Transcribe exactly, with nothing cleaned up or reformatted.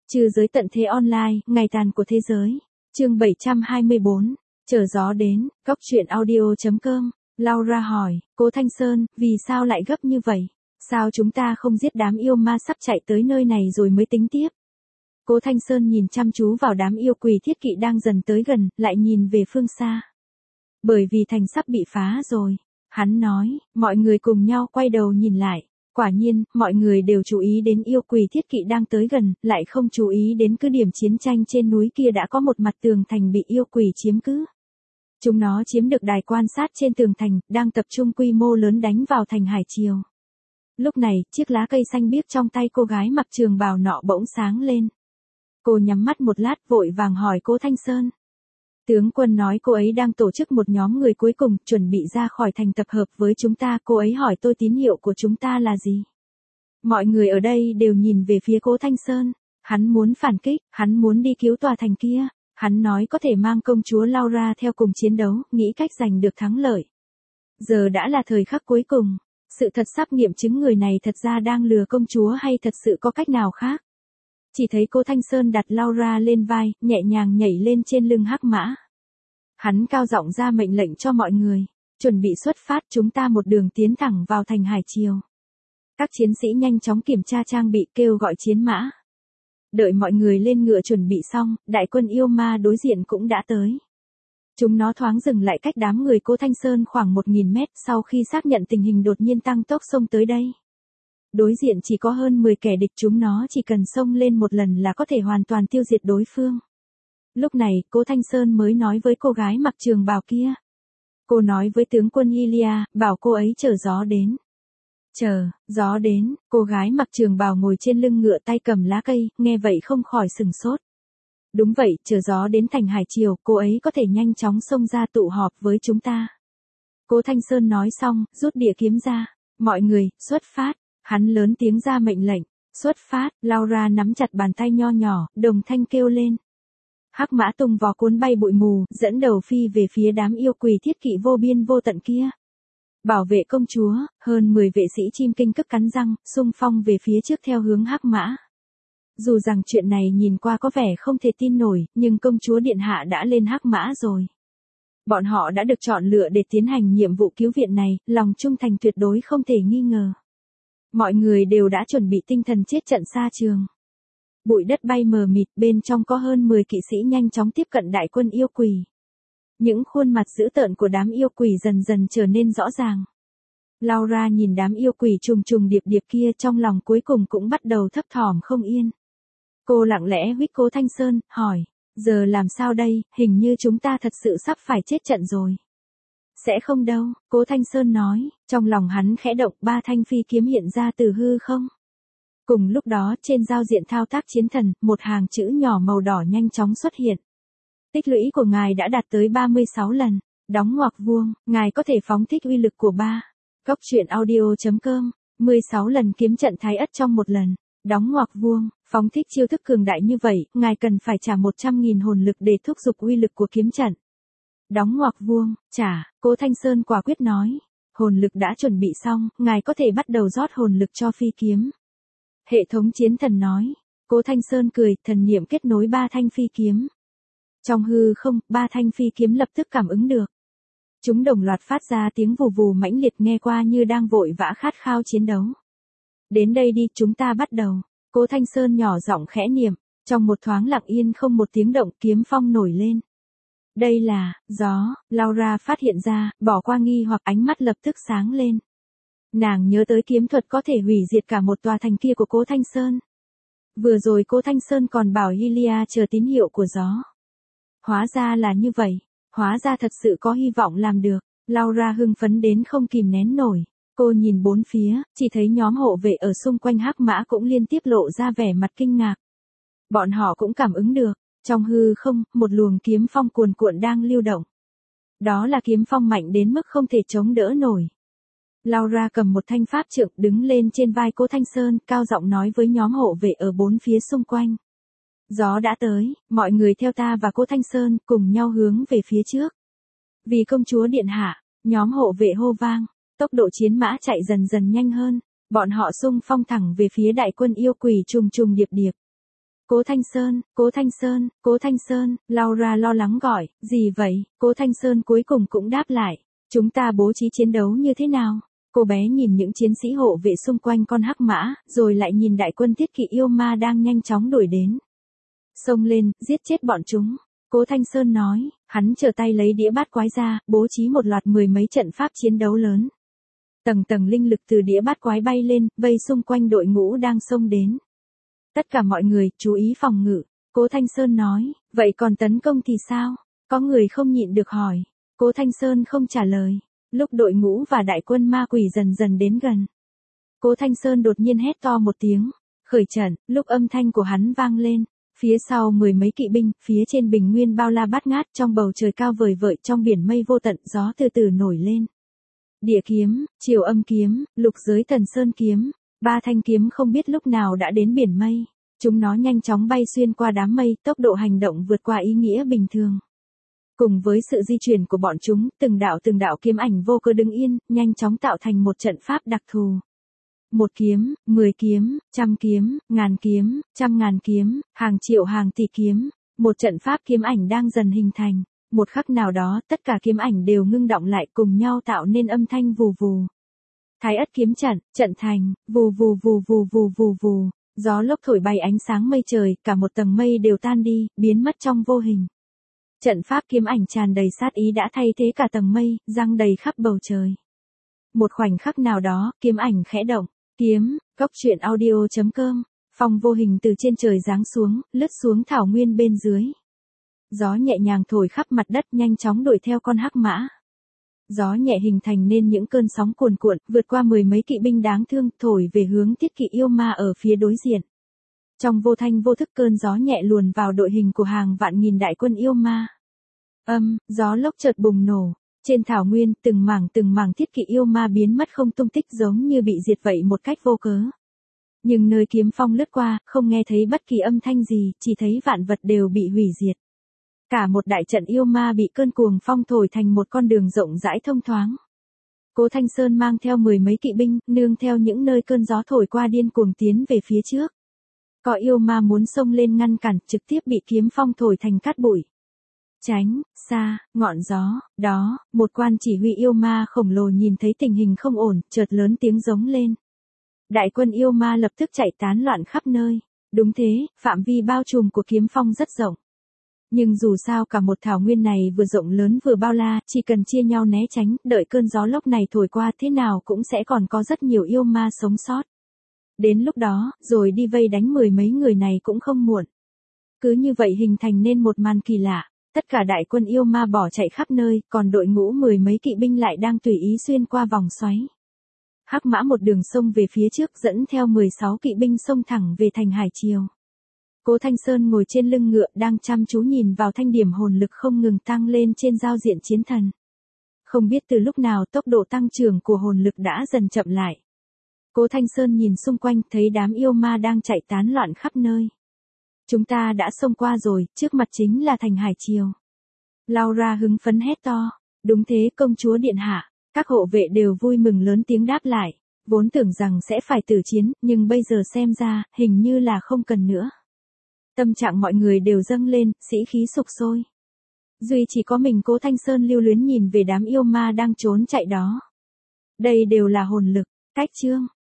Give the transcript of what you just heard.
Trừ giới tận thế online, ngày tàn của thế giới. Chương bảy trăm hai mươi bốn. Chờ gió đến, góc truyện audio chấm com. Laura hỏi, Cố Thanh Sơn, vì sao lại gấp như vậy? Sao chúng ta không giết đám yêu ma sắp chạy tới nơi này rồi mới tính tiếp? Cố Thanh Sơn nhìn chăm chú vào đám yêu quỷ thiết kỵ đang dần tới gần, lại nhìn về phương xa. Bởi vì thành sắp bị phá rồi. Hắn nói, mọi người cùng nhau quay đầu nhìn lại. Quả nhiên, mọi người đều chú ý đến yêu quỷ thiết kỵ đang tới gần, lại không chú ý đến cứ điểm chiến tranh trên núi kia đã có một mặt tường thành bị yêu quỷ chiếm cứ. Chúng nó chiếm được đài quan sát trên tường thành, đang tập trung quy mô lớn đánh vào thành Hải Triều. Lúc này, chiếc lá cây xanh biếc trong tay cô gái mặc trường bào nọ bỗng sáng lên. Cô nhắm mắt một lát vội vàng hỏi Cố Thanh Sơn. Tướng quân nói cô ấy đang tổ chức một nhóm người cuối cùng, chuẩn bị ra khỏi thành tập hợp với chúng ta. Cô ấy hỏi tôi tín hiệu của chúng ta là gì? Mọi người ở đây đều nhìn về phía Cố Thanh Sơn. Hắn muốn phản kích, hắn muốn đi cứu tòa thành kia. Hắn nói có thể mang công chúa Laura theo cùng chiến đấu, nghĩ cách giành được thắng lợi. Giờ đã là thời khắc cuối cùng. Sự thật sắp nghiệm chứng người này thật ra đang lừa công chúa hay thật sự có cách nào khác. Chỉ thấy Cố Thanh Sơn đặt Laura lên vai, nhẹ nhàng nhảy lên trên lưng hắc mã. Hắn cao giọng ra mệnh lệnh cho mọi người. Chuẩn bị xuất phát, chúng ta một đường tiến thẳng vào thành Hải Triều. Các chiến sĩ nhanh chóng kiểm tra trang bị, kêu gọi chiến mã. Đợi mọi người lên ngựa chuẩn bị xong, đại quân yêu ma đối diện cũng đã tới. Chúng nó thoáng dừng lại cách đám người Cố Thanh Sơn khoảng một nghìn mét, sau khi xác nhận tình hình đột nhiên tăng tốc xông tới đây. Đối diện chỉ có hơn mười kẻ địch, chúng nó chỉ cần xông lên một lần là có thể hoàn toàn tiêu diệt đối phương. Lúc này, Cố Thanh Sơn mới nói với cô gái mặc trường bào kia. Cô nói với tướng quân Ilia, bảo cô ấy chờ gió đến. Chờ, gió đến, cô gái mặc trường bào ngồi trên lưng ngựa tay cầm lá cây, nghe vậy không khỏi sừng sốt. Đúng vậy, chờ gió đến thành Hải Triều, cô ấy có thể nhanh chóng xông ra tụ họp với chúng ta. Cố Thanh Sơn nói xong, rút đĩa kiếm ra. Mọi người, xuất phát. Hắn lớn tiếng ra mệnh lệnh. Xuất phát, Laura nắm chặt bàn tay nho nhỏ, đồng thanh kêu lên. Hắc mã tung vò cuốn bay bụi mù, dẫn đầu phi về phía đám yêu quỷ thiết kỵ vô biên vô tận kia. Bảo vệ công chúa, hơn mười vệ sĩ chim kinh cức cắn răng, xung phong về phía trước theo hướng hắc mã. Dù rằng chuyện này nhìn qua có vẻ không thể tin nổi, nhưng công chúa điện hạ đã lên hắc mã rồi. Bọn họ đã được chọn lựa để tiến hành nhiệm vụ cứu viện này, lòng trung thành tuyệt đối không thể nghi ngờ. Mọi người đều đã chuẩn bị tinh thần chết trận xa trường. Bụi đất bay mờ mịt, bên trong có hơn mười kỵ sĩ nhanh chóng tiếp cận đại quân yêu quỷ. Những khuôn mặt dữ tợn của đám yêu quỷ dần dần trở nên rõ ràng. Laura nhìn đám yêu quỷ trùng trùng điệp điệp kia, trong lòng cuối cùng cũng bắt đầu thấp thỏm không yên. Cô lặng lẽ huých Cố Thanh Sơn, hỏi, giờ làm sao đây, hình như chúng ta thật sự sắp phải chết trận rồi. Sẽ không đâu, Cố Thanh Sơn nói, trong lòng hắn khẽ động, ba thanh phi kiếm hiện ra từ hư không. Cùng lúc đó, trên giao diện thao tác chiến thần, một hàng chữ nhỏ màu đỏ nhanh chóng xuất hiện. Tích lũy của ngài đã đạt tới ba mươi sáu lần, đóng ngoặc vuông, ngài có thể phóng thích uy lực của ba. Góc truyện audio chấm com, mười sáu lần kiếm trận thái ất trong một lần, đóng ngoặc vuông, phóng thích chiêu thức cường đại như vậy, ngài cần phải trả một trăm nghìn hồn lực để thúc giục uy lực của kiếm trận. Đóng ngoặc vuông, trả, Cố Thanh Sơn quả quyết nói. Hồn lực đã chuẩn bị xong, ngài có thể bắt đầu rót hồn lực cho phi kiếm. Hệ thống chiến thần nói. Cố Thanh Sơn cười, thần niệm kết nối ba thanh phi kiếm. Trong hư không, ba thanh phi kiếm lập tức cảm ứng được. Chúng đồng loạt phát ra tiếng vù vù mãnh liệt, nghe qua như đang vội vã khát khao chiến đấu. Đến đây đi, chúng ta bắt đầu. Cố Thanh Sơn nhỏ giọng khẽ niệm, trong một thoáng lặng yên không một tiếng động, kiếm phong nổi lên. Đây là, gió, Laura phát hiện ra, bỏ qua nghi hoặc, ánh mắt lập tức sáng lên. Nàng nhớ tới kiếm thuật có thể hủy diệt cả một tòa thành kia của Cố Thanh Sơn. Vừa rồi Cố Thanh Sơn còn bảo Ilia chờ tín hiệu của gió. Hóa ra là như vậy, hóa ra thật sự có hy vọng làm được. Laura hưng phấn đến không kìm nén nổi. Cô nhìn bốn phía, chỉ thấy nhóm hộ vệ ở xung quanh hắc mã cũng liên tiếp lộ ra vẻ mặt kinh ngạc. Bọn họ cũng cảm ứng được. Trong hư không, một luồng kiếm phong cuồn cuộn đang lưu động. Đó là kiếm phong mạnh đến mức không thể chống đỡ nổi. Laura cầm một thanh pháp trượng đứng lên trên vai Cố Thanh Sơn, cao giọng nói với nhóm hộ vệ ở bốn phía xung quanh. Gió đã tới, mọi người theo ta và Cố Thanh Sơn cùng nhau hướng về phía trước. Vì công chúa điện hạ, nhóm hộ vệ hô vang, tốc độ chiến mã chạy dần dần nhanh hơn, bọn họ xung phong thẳng về phía đại quân yêu quỷ trùng trùng điệp điệp. Cố Thanh Sơn, Cố Thanh Sơn, Cố Thanh Sơn, Laura lo lắng gọi, gì vậy? Cố Thanh Sơn cuối cùng cũng đáp lại, chúng ta bố trí chiến đấu như thế nào? Cô bé nhìn những chiến sĩ hộ vệ xung quanh con hắc mã, rồi lại nhìn đại quân thiết kỵ yêu ma đang nhanh chóng đuổi đến. Xông lên, giết chết bọn chúng. Cố Thanh Sơn nói, hắn trở tay lấy đĩa bát quái ra, bố trí một loạt mười mấy trận pháp chiến đấu lớn. Tầng tầng linh lực từ đĩa bát quái bay lên, vây xung quanh đội ngũ đang xông đến. Tất cả mọi người, chú ý phòng ngự. Cố Thanh Sơn nói, vậy còn tấn công thì sao? Có người không nhịn được hỏi. Cố Thanh Sơn không trả lời. Lúc đội ngũ và đại quân ma quỷ dần dần đến gần, Cố Thanh Sơn đột nhiên hét to một tiếng, khởi trận. Lúc âm thanh của hắn vang lên, phía sau mười mấy kỵ binh, phía trên bình nguyên bao la bát ngát, trong bầu trời cao vời vợi, trong biển mây vô tận, gió từ từ nổi lên. Địa kiếm, Triều Âm kiếm, Lục Giới Thần Sơn kiếm, ba thanh kiếm không biết lúc nào đã đến biển mây. Chúng nó nhanh chóng bay xuyên qua đám mây, tốc độ hành động vượt qua ý nghĩa bình thường. Cùng với sự di chuyển của bọn chúng, từng đạo từng đạo kiếm ảnh vô cơ đứng yên, nhanh chóng tạo thành một trận pháp đặc thù. Một kiếm, mười kiếm, trăm kiếm, ngàn kiếm, trăm ngàn kiếm, hàng triệu hàng tỷ kiếm, một trận pháp kiếm ảnh đang dần hình thành. Một khắc nào đó, tất cả kiếm ảnh đều ngưng động lại cùng nhau tạo nên âm thanh vù vù. Thái Ất kiếm trận, trận thành, vù vù vù vù vù vù vù, gió lốc thổi bay ánh sáng mây trời, cả một tầng mây đều tan đi, biến mất trong vô hình. Trận pháp kiếm ảnh tràn đầy sát ý đã thay thế cả tầng mây, giăng đầy khắp bầu trời. Một khoảnh khắc nào đó, kiếm ảnh khẽ động, kiếm, góc truyện audio chấm com, phong vô hình từ trên trời giáng xuống, lướt xuống thảo nguyên bên dưới. Gió nhẹ nhàng thổi khắp mặt đất nhanh chóng đuổi theo con hắc mã. Gió nhẹ hình thành nên những cơn sóng cuồn cuộn, vượt qua mười mấy kỵ binh đáng thương, thổi về hướng thiết kỵ yêu ma ở phía đối diện. Trong vô thanh vô thức cơn gió nhẹ luồn vào đội hình của hàng vạn nghìn đại quân yêu ma. Âm, gió lốc chợt bùng nổ. Trên thảo nguyên, từng mảng từng mảng thiết kỵ yêu ma biến mất không tung tích giống như bị diệt vậy một cách vô cớ. Nhưng nơi kiếm phong lướt qua, không nghe thấy bất kỳ âm thanh gì, chỉ thấy vạn vật đều bị hủy diệt. Cả một đại trận yêu ma bị cơn cuồng phong thổi thành một con đường rộng rãi thông thoáng. Cố Thanh Sơn mang theo mười mấy kỵ binh, nương theo những nơi cơn gió thổi qua điên cuồng tiến về phía trước. Có yêu ma muốn xông lên ngăn cản, trực tiếp bị kiếm phong thổi thành cát bụi. Tránh, xa, ngọn gió, đó, một quan chỉ huy yêu ma khổng lồ nhìn thấy tình hình không ổn, chợt lớn tiếng giống lên. Đại quân yêu ma lập tức chạy tán loạn khắp nơi. Đúng thế, phạm vi bao trùm của kiếm phong rất rộng. Nhưng dù sao cả một thảo nguyên này vừa rộng lớn vừa bao la, chỉ cần chia nhau né tránh, đợi cơn gió lốc này thổi qua thế nào cũng sẽ còn có rất nhiều yêu ma sống sót. Đến lúc đó, rồi đi vây đánh mười mấy người này cũng không muộn. Cứ như vậy hình thành nên một màn kỳ lạ. Tất cả đại quân yêu ma bỏ chạy khắp nơi, còn đội ngũ mười mấy kỵ binh lại đang tùy ý xuyên qua vòng xoáy. Hắc mã một đường sông về phía trước dẫn theo mười sáu kỵ binh xông thẳng về thành Hải Triều. Cố Thanh Sơn ngồi trên lưng ngựa đang chăm chú nhìn vào thanh điểm hồn lực không ngừng tăng lên trên giao diện chiến thần. Không biết từ lúc nào tốc độ tăng trưởng của hồn lực đã dần chậm lại. Cố Thanh Sơn nhìn xung quanh thấy đám yêu ma đang chạy tán loạn khắp nơi. Chúng ta đã xông qua rồi, trước mặt chính là thành Hải Triều. Laura hứng phấn hét to. Đúng thế công chúa điện hạ. Các hộ vệ đều vui mừng lớn tiếng đáp lại. Vốn tưởng rằng sẽ phải tử chiến, nhưng bây giờ xem ra, hình như là không cần nữa. Tâm trạng mọi người đều dâng lên, sĩ khí sục sôi. Duy chỉ có mình Cố Thanh Sơn lưu luyến nhìn về đám yêu ma đang trốn chạy đó. Đây đều là hồn lực. Cách chương.